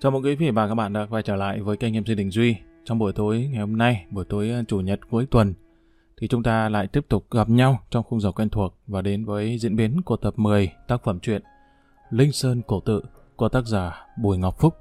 Chào mừng quý vị và các bạn đã quay trở lại với kênh MC Đình Duy. Trong buổi tối ngày hôm nay, buổi tối chủ nhật cuối tuần, thì chúng ta lại tiếp tục gặp nhau trong khung giờ quen thuộc và đến với diễn biến của tập 10 tác phẩm truyện Linh Sơn Cổ Tự của tác giả Bùi Ngọc Phúc.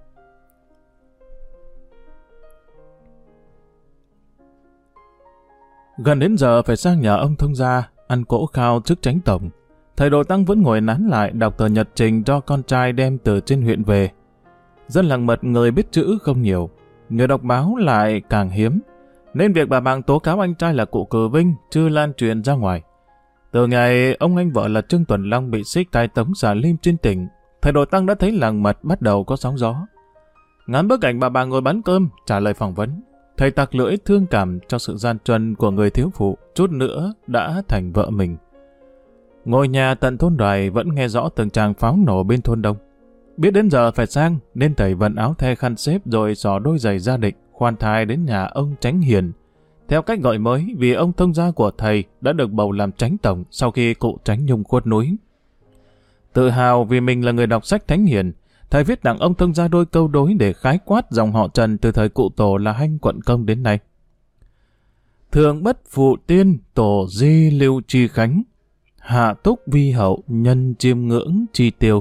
Gần đến giờ phải sang nhà ông thông gia ăn cỗ khao trước chánh tổng. Thầy Đồ Tăng vẫn ngồi nán lại đọc tờ nhật trình do con trai đem từ trên huyện về. Dân làng Mật người biết chữ không nhiều, người đọc báo lại càng hiếm, nên việc bà Bàng tố cáo anh trai là cụ Cử Vinh chưa lan truyền ra ngoài. Từ ngày ông anh vợ là Trương Tuần Long bị xích tai tống xả lim trên tỉnh, thầy Đồ Tăng đã thấy làng Mật bắt đầu có sóng gió. Ngắm bức ảnh bà Bàng ngồi bán cơm trả lời phỏng vấn, thầy tặc lưỡi thương cảm cho sự gian truân của người thiếu phụ chút nữa đã thành vợ mình. Ngôi nhà tận thôn Đoài vẫn nghe rõ từng tràng pháo nổ bên thôn Đông. Biết đến giờ phải sang nên thầy vận áo the khăn xếp rồi xỏ đôi giày gia định khoan thai đến nhà ông Chánh Hiền. Theo cách gọi mới vì ông thông gia của thầy đã được bầu làm Chánh Tổng sau khi cụ Chánh Nhung khuất núi. Tự hào vì mình là người đọc sách thánh hiền, thầy viết tặng ông thông gia đôi câu đối để khái quát dòng họ Trần từ thời cụ tổ là Hanh Quận Công đến nay. Thượng bất phụ tiên tổ di lưu chi khánh, hạ túc vi hậu nhân chiêm ngưỡng chi tiêu.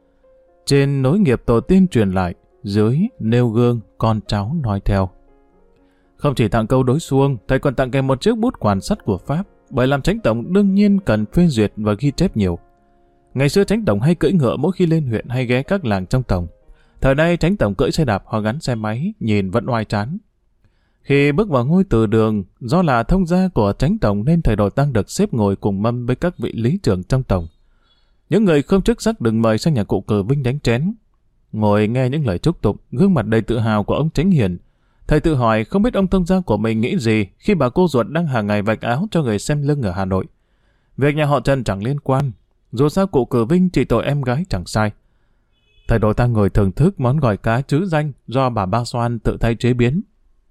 Trên nối nghiệp tổ tiên truyền lại, dưới nêu gương con cháu nói theo. Không chỉ tặng câu đối xuông, thầy còn tặng kèm một chiếc bút quản sắt của Pháp, bởi làm Chánh Tổng đương nhiên cần phê duyệt và ghi chép nhiều. Ngày xưa Chánh Tổng hay cưỡi ngựa mỗi khi lên huyện hay ghé các làng trong tổng. Thời nay Chánh Tổng cưỡi xe đạp hoặc gắn xe máy, nhìn vẫn oai trán. Khi bước vào ngôi từ đường, do là thông gia của Chánh Tổng nên thầy Đồ Tăng được xếp ngồi cùng mâm với các vị lý trưởng trong tổng. Những người không chức sắc đừng mời sang nhà cụ Cử Vinh đánh chén. Ngồi nghe những lời chúc tụng, gương mặt đầy tự hào của ông Chánh Hiền. Thầy tự hỏi không biết ông thông gia của mình nghĩ gì khi bà cô ruột đang hàng ngày vạch áo cho người xem lưng ở Hà Nội. Việc nhà họ Trần chẳng liên quan, dù sao cụ Cử Vinh chỉ tội em gái chẳng sai. Thầy Đồ Tăng ngồi thưởng thức món gỏi cá trứ danh do bà Ba Xoan tự tay chế biến.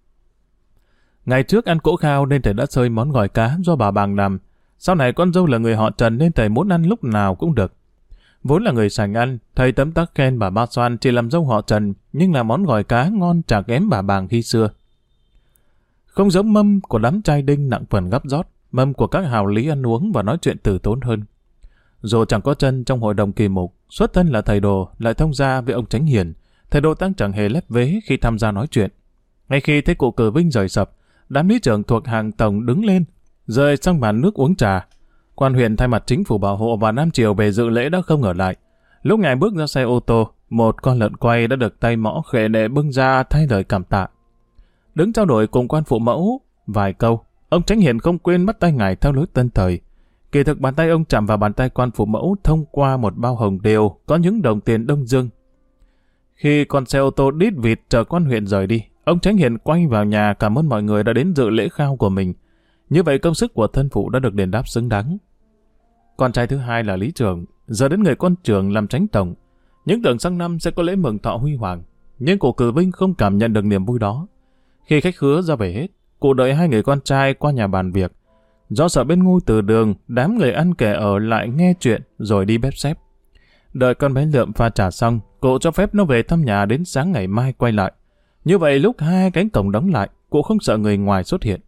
Ngày trước ăn cỗ khao nên thầy đã xơi món gỏi cá do bà Bàng làm. Sau này con dâu là người họ Trần nên thầy muốn ăn lúc nào cũng được. Vốn là người sành ăn, thầy tấm tắc khen bà Ba Xoan chỉ làm dâu họ Trần, nhưng là món gỏi cá ngon chả kém bà Bàng khi xưa. Không giống mâm của đám trai đinh nặng phần gắp rót, mâm của các hào lý ăn uống và nói chuyện từ tốn hơn. Dù chẳng có chân trong hội đồng kỳ mục, xuất thân là thầy Đồ, lại thông gia với ông Chánh Hiền, thầy Đồ Tăng chẳng hề lép vế khi tham gia nói chuyện. Ngay khi thấy cụ Cử Vinh rời sập, đám lý trưởng thuộc hàng tổng đứng lên, rời sang bàn nước uống trà. Quan huyện thay mặt chính phủ bảo hộ và Nam Triều về dự lễ đã không ở lại. Lúc ngài bước ra xe ô tô, một con lợn quay đã được tay mõ khệ nệ bưng ra thay lời cảm tạ. Đứng trao đổi cùng quan phụ mẫu vài câu, ông Chánh Hiền không quên bắt tay ngài theo lối tân thời. Kỳ thực bàn tay ông chạm vào bàn tay quan phụ mẫu thông qua một bao hồng đều có những đồng tiền Đông Dương. Khi con xe ô tô đít vịt chờ quan huyện rời đi, ông Chánh Hiền quay vào nhà cảm ơn mọi người đã đến dự lễ khao của mình. Như vậy công sức của thân phụ đã được đền đáp xứng đáng. Con trai thứ hai là lý trưởng, giờ đến người con trưởng làm Chánh Tổng. Những tưởng sang năm sẽ có lễ mừng thọ huy hoàng, nhưng cụ Cử Vinh không cảm nhận được niềm vui đó. Khi khách khứa ra về hết, cụ đợi hai người con trai qua nhà bàn việc. Do sợ bên ngôi từ đường, đám người ăn kẻ ở lại nghe chuyện rồi đi bếp xếp. Đợi con bé Lượm pha trà xong, cụ cho phép nó về thăm nhà đến sáng ngày mai quay lại. Như vậy lúc hai cánh cổng đóng lại, cụ không sợ người ngoài xuất hiện.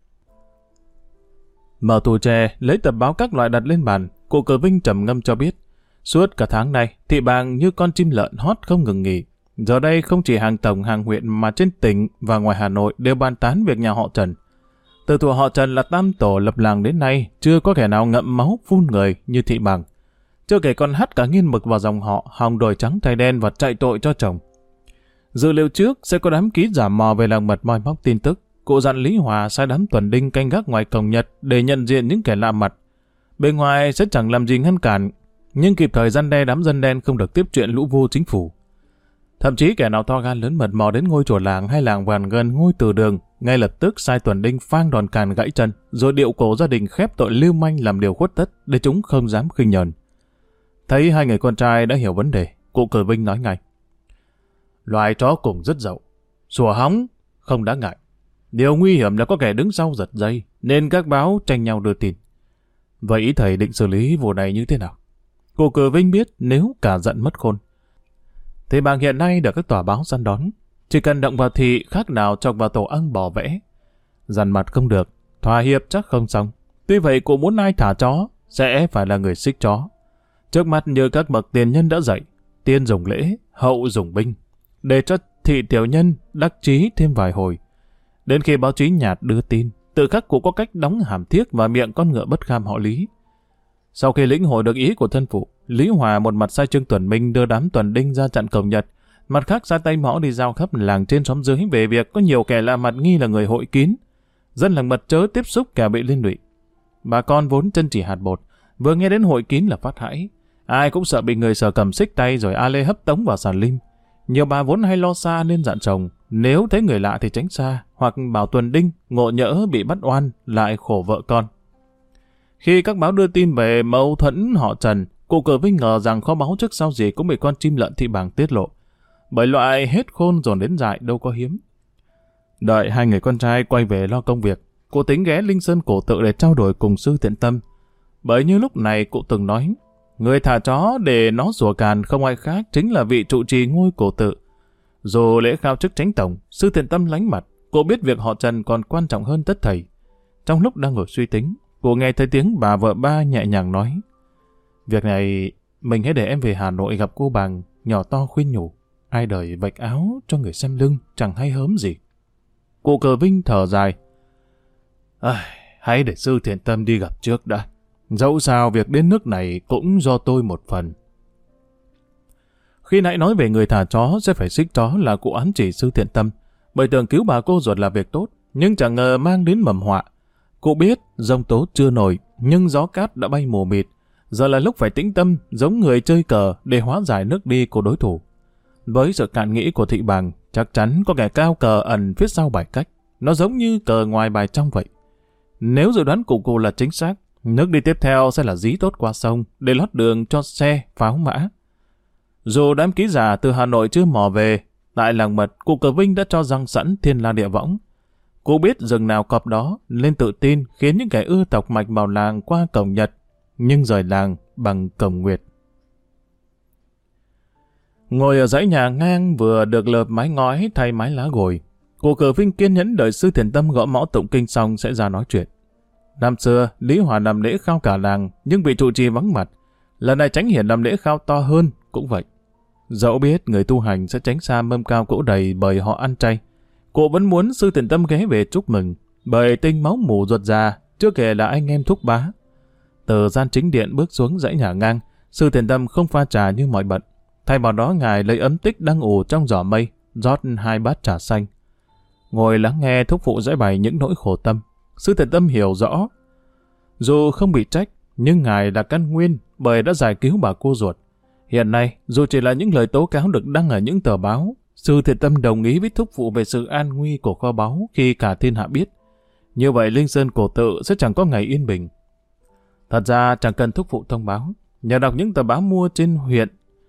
Mở tủ tre, lấy tập báo các loại đặt lên bàn, cụ Cử Vinh trầm ngâm cho biết. Suốt cả tháng nay, thị Bàng như con chim lợn hót không ngừng nghỉ. Giờ đây không chỉ hàng tổng hàng huyện mà trên tỉnh và ngoài Hà Nội đều bàn tán việc nhà họ Trần. Từ thuở họ Trần là tam tổ lập làng đến nay, chưa có kẻ nào ngậm máu phun người như thị Bàng. Chưa kể còn hắt cả nghiên mực vào dòng họ, hòng đổi trắng thay đen và chạy tội cho chồng. Dự liệu trước sẽ có đám ký giả mò về làng Mật moi móc tin tức. Cụ dặn Lý Hòa sai đám tuần đinh canh gác ngoài cổng Nhật để nhận diện những kẻ lạ mặt. Bên ngoài sẽ chẳng làm gì ngăn cản, nhưng kịp thời răn đe đám dân đen không được tiếp chuyện lũ vô chính phủ. Thậm chí kẻ nào to gan lớn mật mò đến ngôi chùa làng hay làng vàn gần ngôi từ đường, ngay lập tức sai tuần đinh phang đòn càn gãy chân, rồi điệu cổ gia đình khép tội lưu manh làm điều khuất tất để chúng không dám khinh nhờn. Thấy hai người con trai đã hiểu vấn đề, cụ Cử Vinh nói ngay: Loài chó cùng rất dậu, sủa hóng không đáng ngại. Điều nguy hiểm là có kẻ đứng sau giật dây, nên các báo tranh nhau đưa tin. Vậy ý thầy định xử lý vụ này như thế nào? Cụ Cử Vinh biết nếu cả giận mất khôn, Thì bàng hiện nay được các tòa báo săn đón. Chỉ cần động vào thị khác nào chọc vào tổ ong bò vẽ. Dằn mặt không được, thỏa hiệp chắc không xong. Tuy vậy cụ muốn ai thả chó, sẽ phải là người xích chó. Trước mắt như các bậc tiền nhân đã dạy, tiên dùng lễ, hậu dùng binh. Để cho thị tiểu nhân đắc chí thêm vài hồi. Đến khi báo chí nhạt đưa tin, tự khắc cụ có cách đóng hàm thiếc vào miệng con ngựa bất kham họ Lý. Sau khi lĩnh hội được ý của thân phụ, Lý Hòa một mặt sai Trương Tuần Minh đưa đám tuần đinh ra chặn cổng Nhật, mặt khác ra tay mõ đi giao khắp làng trên xóm dưới về việc có nhiều kẻ lạ mặt nghi là người hội kín. Dân làng mật chớ tiếp xúc kẻ bị liên lụy. Bà con vốn chân chỉ hạt bột, vừa nghe đến hội kín là phát hãi. Ai cũng sợ bị người Sở cầm xích tay rồi a lê hấp tống vào sàn lim. Nhiều bà vốn hay lo xa nên dặn chồng, nếu thấy người lạ thì tránh xa, hoặc bảo tuần đinh, ngộ nhỡ bị bắt oan, lại khổ vợ con. Khi các báo đưa tin về mâu thuẫn họ Trần, cụ Cờ Vinh ngờ rằng kho báu trước sau gì cũng bị con chim lợn thị bàng tiết lộ. Bởi loại hết khôn dồn đến dại đâu có hiếm. Đợi hai người con trai quay về lo công việc, cụ tính ghé Linh Sơn Cổ Tự để trao đổi cùng sư Thiện Tâm. Bởi như lúc này cụ từng nói, người thả chó để nó rủa càn không ai khác chính là vị trụ trì ngôi Cổ Tự. Dù lễ khao chức chánh tổng, sư Thiện Tâm lánh mặt, cụ biết việc họ Trần còn quan trọng hơn tất thầy. Trong lúc đang ngồi suy tính, cụ nghe thấy tiếng bà vợ ba nhẹ nhàng nói, việc này mình hãy để em về Hà Nội gặp cô Bàng, nhỏ to khuyên nhủ. Ai đời vạch áo cho người xem lưng chẳng hay hớm gì. Cụ Cờ Vinh thở dài. Hãy để sư Thiện Tâm đi gặp trước đã. Dẫu sao việc đến nước này cũng do tôi một phần. Khi nãy nói về người thả chó sẽ phải xích chó là cụ ám chỉ sư Thiện Tâm, bởi tưởng cứu bà cô ruột là việc tốt, nhưng chẳng ngờ mang đến mầm họa. Cụ biết giông tố chưa nổi, nhưng gió cát đã bay mù mịt. Giờ là lúc phải tĩnh tâm, giống người chơi cờ để hóa giải nước đi của đối thủ. Với sự cạn nghĩ của thị bàng, chắc chắn có kẻ cao cờ ẩn phía sau bài cách. Nó giống như cờ ngoài bài trong vậy. Nếu dự đoán của cụ là chính xác, nước đi tiếp theo sẽ là dí tốt qua sông để lót đường cho xe, pháo mã. Dù đám ký giả từ Hà Nội chưa mò về, tại làng mật, cụ Cờ Vinh đã cho răng sẵn thiên la địa võng. Cụ biết rừng nào cọp đó, nên tự tin khiến những kẻ ưa tọc mạch vào làng qua cổng Nhật, nhưng rời làng bằng cổng Nguyệt. Ngồi ở dãy nhà ngang vừa được lợp mái ngói thay mái lá gồi, cụ Cờ Vinh kiên nhẫn đợi sư Thiện Tâm gõ mõ tụng kinh xong sẽ ra nói chuyện. Năm xưa, Lý Hòa làm lễ khao cả làng, nhưng bị trụ trì vắng mặt. Lần này Chánh Hiển làm lễ khao to hơn, cũng vậy. Dẫu biết người tu hành sẽ tránh xa mâm cao cỗ đầy bởi họ ăn chay, cụ vẫn muốn sư Thiện Tâm ghé về chúc mừng, bởi tinh máu mủ ruột già, chưa kể là anh em thúc bá. Từ gian chính điện bước xuống dãy nhà ngang, sư Thiện Tâm không pha trà như mọi bận. Thay vào đó ngài lấy ấm tích đang ủ trong giỏ mây, rót 2 bát trà xanh. Ngồi lắng nghe thúc phụ giải bày những nỗi khổ tâm, sư Thiện Tâm hiểu rõ. Dù không bị trách, nhưng ngài là căn nguyên bởi đã giải cứu bà cô ruột. Hiện nay, dù chỉ là những lời tố cáo được đăng ở những tờ báo, sư Thiện Tâm đồng ý với thúc phụ về sự an nguy của kho báu khi cả thiên hạ biết. Như vậy Linh Sơn Cổ Tự sẽ chẳng có ngày yên bình. Thật ra chẳng cần thúc phụ thông báo, nhờ đọc những tờ báo mua trên huyện,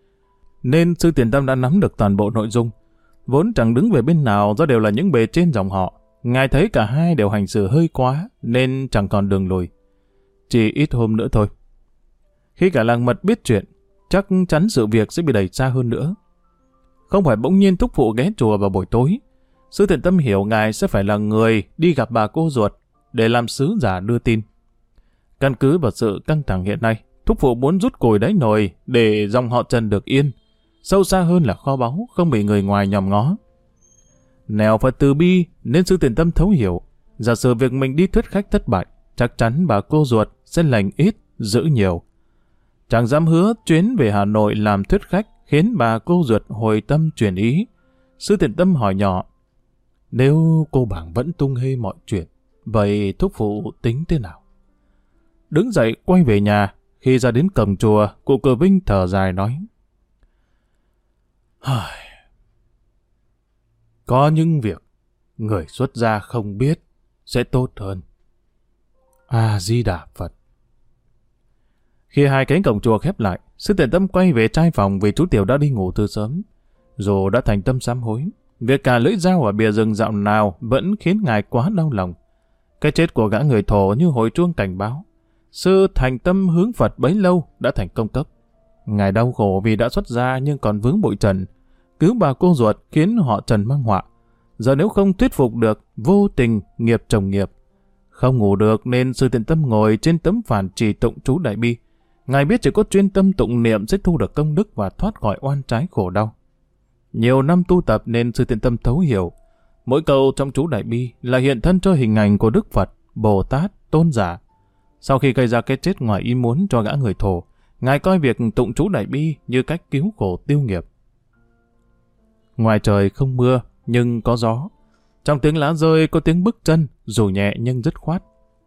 nên sư Thiện Tâm đã nắm được toàn bộ nội dung. Vốn chẳng đứng về bên nào do đều là những bề trên dòng họ. Ngài thấy cả hai đều hành xử hơi quá, nên chẳng còn đường lùi. Chỉ ít hôm nữa thôi. Khi cả làng mật biết chuyện, chắc chắn sự việc sẽ bị đẩy xa hơn nữa. Không phải bỗng nhiên thúc phụ ghé chùa vào buổi tối. Sư Thiện Tâm hiểu ngài sẽ phải là người đi gặp bà cô ruột để làm sứ giả đưa tin. Căn cứ vào sự căng thẳng hiện nay, thúc phụ muốn rút cùi đáy nồi để dòng họ Trần được yên. Sâu xa hơn là kho báu không bị người ngoài nhòm ngó. Nẻo phải từ bi nên sư Thiện Tâm thấu hiểu. Giả sử việc mình đi thuyết khách thất bại, chắc chắn bà cô ruột sẽ lành ít, giữ nhiều. Chẳng dám hứa chuyến về Hà Nội làm thuyết khách khiến bà cô ruột hồi tâm chuyển ý. Sư Thiện Tâm hỏi nhỏ, nếu cô Bàng vẫn tung hê mọi chuyện, vậy thúc phụ tính thế nào? Đứng dậy quay về nhà, khi ra đến cổng chùa, cụ Cờ Vinh thở dài nói, có những việc người xuất gia không biết sẽ tốt hơn. A-di-đà Phật. Khi hai cánh cổng chùa khép lại, sư Thiện Tâm quay về trai phòng vì chú Tiểu đã đi ngủ từ sớm. Dù đã thành tâm sám hối, việc cả lưỡi dao ở bìa rừng dạo nào vẫn khiến ngài quá đau lòng. Cái chết của gã người Thổ như hồi chuông cảnh báo. Sư thành tâm hướng Phật bấy lâu đã thành công cốc. Ngài đau khổ vì đã xuất gia nhưng còn vướng bụi trần. cứu bà cô ruột khiến họ Trần mang họa. Giờ nếu không thuyết phục được, vô tình nghiệp chồng nghiệp. Không ngủ được nên Sư Thiện Tâm ngồi trên tấm phản trì tụng chú Đại Bi. Ngài biết chỉ có chuyên tâm tụng niệm sẽ thu được công đức và thoát khỏi oan trái khổ đau. Nhiều năm tu tập nên Sư Thiện Tâm thấu hiểu. Mỗi câu trong chú Đại Bi là hiện thân cho hình ảnh của Đức Phật, Bồ Tát, Tôn giả. Sau khi gây ra cái chết ngoài ý muốn cho gã người Thổ, Ngài coi việc tụng chú Đại Bi như cách cứu khổ tiêu nghiệp. Ngoài trời không mưa, nhưng có gió. Trong tiếng lá rơi có tiếng bước chân, dù nhẹ nhưng dứt khoát.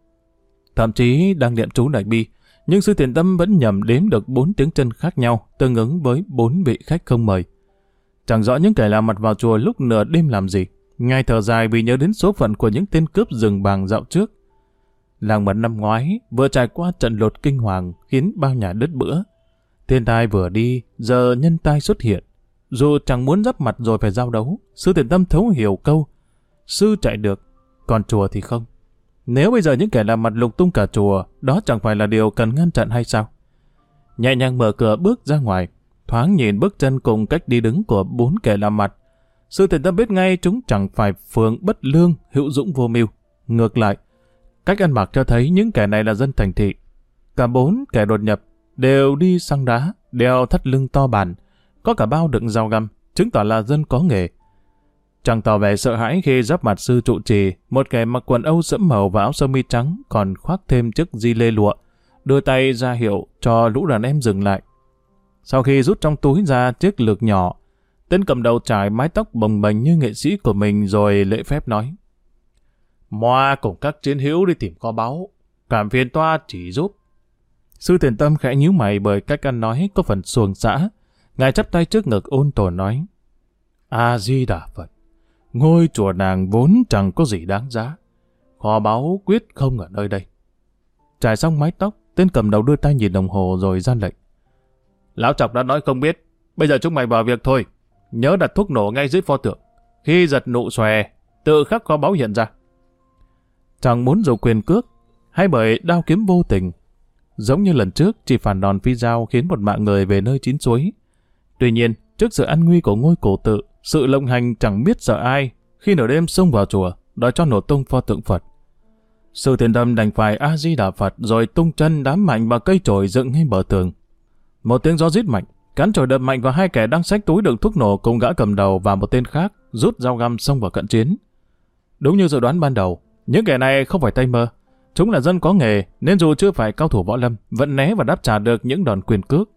Thậm chí đang niệm chú Đại Bi, nhưng Sư Thiện Tâm vẫn nhầm đếm được 4 tiếng chân khác nhau, tương ứng với 4 vị khách không mời. Chẳng rõ những kẻ lạ mặt vào chùa lúc nửa đêm làm gì. Ngài thở dài vì nhớ đến số phận của những tên cướp rừng bàng dạo trước. Làng Mật năm ngoái vừa trải qua trận lụt kinh hoàng khiến bao nhà đứt bữa. Thiên tai vừa đi, giờ nhân tai xuất hiện. Dù chẳng muốn giáp mặt rồi phải giao đấu, Sư Thiện Tâm thấu hiểu câu sư chạy được, còn chùa thì không. Nếu bây giờ những kẻ làm mặt lục tung cả chùa, đó chẳng phải là điều cần ngăn chặn hay sao? Nhẹ nhàng mở cửa bước ra ngoài, thoáng nhìn bước chân cùng cách đi đứng của 4 kẻ làm mặt. Sư Thiện Tâm biết ngay chúng chẳng phải phường bất lương, hữu dũng vô mưu. Ngược lại, cách ăn mặc cho thấy những kẻ này là dân thành thị. Cả 4 kẻ đột nhập đều đi xăng đá, đeo thắt lưng to bản, có cả bao đựng dao găm, chứng tỏ là dân có nghề. Chẳng tỏ vẻ sợ hãi khi giáp mặt sư trụ trì, một kẻ mặc quần âu sẫm màu và áo sơ mi trắng còn khoác thêm chiếc di lê lụa, đưa tay ra hiệu cho lũ đàn em dừng lại. Sau khi rút trong túi ra chiếc lược nhỏ, tên cầm đầu trải mái tóc bồng bềnh như nghệ sĩ của mình rồi lễ phép nói: "Moa cùng các chiến hữu đi tìm kho báu, cảm phiền toa chỉ giúp." Sư Thiện Tâm khẽ nhíu mày bởi cách ăn nói có phần xuồng xã. Ngài chắp tay trước ngực ôn tồn nói: "A Di Đà Phật, ngôi chùa nàng vốn chẳng có gì đáng giá, kho báu quyết không ở nơi đây." Trải xong mái tóc, tên cầm đầu đưa tay nhìn đồng hồ rồi ra lệnh: "Lão Trọc đã nói không biết, bây giờ chúng mày vào việc thôi. Nhớ đặt thuốc nổ ngay dưới pho tượng, khi giật nụ xòe, tự khắc kho báu hiện ra." Chẳng muốn dùng quyền cước, hay bởi đao kiếm vô tình, giống như lần trước chỉ phản đòn phi dao khiến một mạng người về nơi chín suối. Tuy nhiên, trước sự an nguy của ngôi cổ tự, sự lộng hành chẳng biết sợ ai khi nửa đêm xông vào chùa đòi cho nổ tung pho tượng Phật. Sư Thiện Tâm đành phải A Di Đà Phật rồi tung chân đám mạnh vào cây chổi dựng ngay bờ tường. Một tiếng gió rít mạnh, cán chổi đập mạnh vào 2 kẻ đang xách túi đựng thuốc nổ cùng gã cầm đầu và một tên khác rút dao găm xông vào cận chiến. Đúng như dự đoán ban đầu, những kẻ này không phải tay mơ. Chúng là dân có nghề nên dù chưa phải cao thủ võ lâm vẫn né và đáp trả được những đòn quyền cước.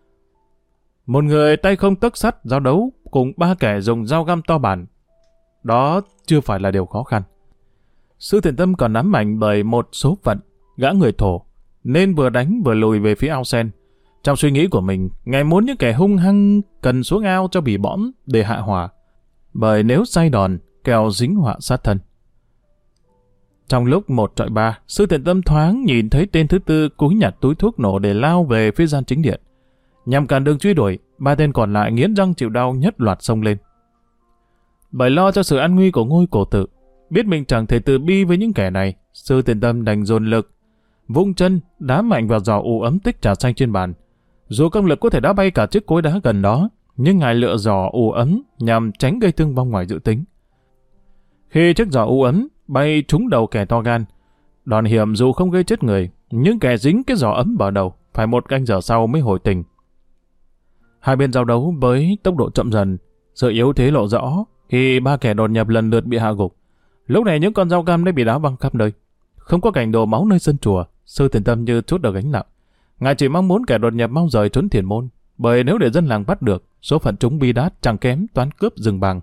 Một người tay không tấc sắt giao đấu cùng 3 kẻ dùng dao găm to bản, đó chưa phải là điều khó khăn. Sư Thiện Tâm còn nắm mạnh bởi một số phận, gã người Thổ, nên vừa đánh vừa lùi về phía ao sen. Trong suy nghĩ của mình, Ngài muốn những kẻ hung hăng cần xuống ao cho bị bõm để hạ hỏa, bởi nếu say đòn, kẻo dính họa sát thân. Trong lúc 1-3, Sư Thiện Tâm thoáng nhìn thấy tên thứ tư cúi nhặt túi thuốc nổ để lao về phía gian chính điện. Nhằm cản đường truy đuổi, 3 tên còn lại nghiến răng chịu đau nhất loạt xông lên. Bởi lo cho sự an nguy của ngôi cổ tự, biết mình chẳng thể từ bi với những kẻ này, Sư Thiện Tâm đành dồn lực, vung chân đá mạnh vào giỏ ủ ấm tích trà xanh trên bàn. Dù công lực có thể đá bay cả chiếc cối đá gần đó, nhưng Ngài lựa giỏ ủ ấm nhằm tránh gây thương vong ngoài dự tính. Khi chiếc giỏ ủ ấm bay trúng đầu kẻ to gan, đòn hiểm dù không gây chết người, nhưng kẻ dính cái giỏ ấm vào đầu phải 1 canh giờ sau mới hồi tỉnh. Hai bên giao đấu với tốc độ chậm dần, sự yếu thế lộ rõ khi 3 kẻ đột nhập lần lượt bị hạ gục. Lúc này những con dao găm đã bị đá văng khắp nơi, không có cảnh đổ máu nơi sân chùa. Sư Thiện Tâm như trút được gánh nặng. Ngài chỉ mong muốn kẻ đột nhập mau rời trốn thiền môn, bởi nếu để dân làng bắt được, số phận chúng bi đát chẳng kém toán cướp rừng bàng.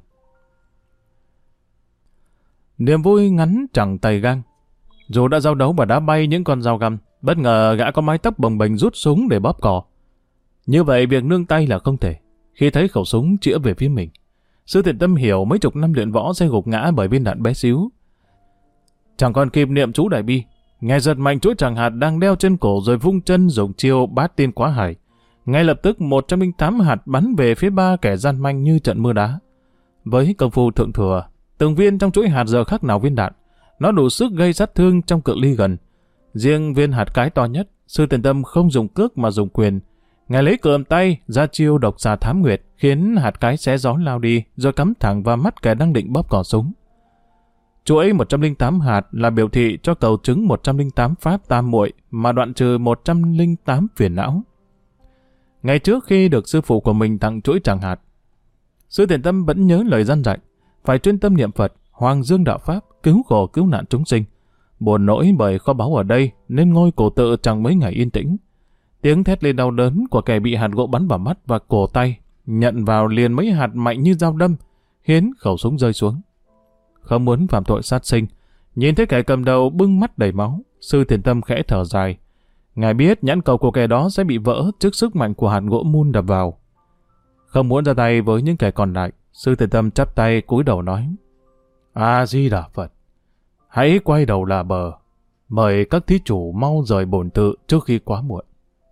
Niềm vui ngắn chẳng tày gang. Dù đã giao đấu và đá bay những con dao găm, bất ngờ gã có mái tóc bồng bềnh rút súng để bóp cò. Như vậy việc nương tay là không thể. Khi thấy khẩu súng chĩa về phía mình, Sư Thiện Tâm hiểu mấy chục năm luyện võ sẽ gục ngã bởi viên đạn bé xíu. Chẳng còn kịp niệm chú Đại Bi, Ngài giật mạnh chuỗi tràng hạt đang đeo trên cổ rồi vung chân dùng chiêu bát tiên quá hải. Ngay lập tức 108 hạt bắn về phía 3 kẻ gian manh như trận mưa đá. Với công phu thượng thừa, từng viên trong chuỗi hạt giờ khác nào viên đạn, nó đủ sức gây sát thương trong cự ly gần. Riêng viên hạt cái to nhất, Sư Thiện Tâm không dùng cước mà dùng quyền. Ngài lấy cườm tay ra chiêu độc xà thám nguyệt, khiến hạt cái xé gió lao đi, rồi cắm thẳng vào mắt kẻ đang định bóp cò súng. Chuỗi 108 hạt là biểu thị cho cầu chứng 108 pháp tam muội mà đoạn trừ 108 phiền não. Ngày trước khi được sư phụ của mình tặng chuỗi tràng hạt, Sư Thiện Tâm vẫn nhớ lời dân dạy, phải chuyên tâm niệm Phật, hoàng dương đạo pháp, cứu khổ cứu nạn chúng sinh. Buồn nỗi bởi kho báu ở đây nên ngôi cổ tự chẳng mấy ngày yên tĩnh. Tiếng thét lên đau đớn của kẻ bị hạt gỗ bắn vào mắt và cổ tay, nhận vào liền mấy hạt mạnh như dao đâm, khiến khẩu súng rơi xuống. Không muốn phạm tội sát sinh, nhìn thấy kẻ cầm đầu bưng mắt đầy máu, Sư Thiện Tâm khẽ thở dài. Ngài biết nhãn cầu của kẻ đó sẽ bị vỡ trước sức mạnh của hạt gỗ mun đập vào. Không muốn ra tay với những kẻ còn lại, Sư Thiện Tâm chắp tay cúi đầu nói: A Di Đà Phật, hãy quay đầu là bờ, mời các thí chủ mau rời bổn tự trước khi quá muộn.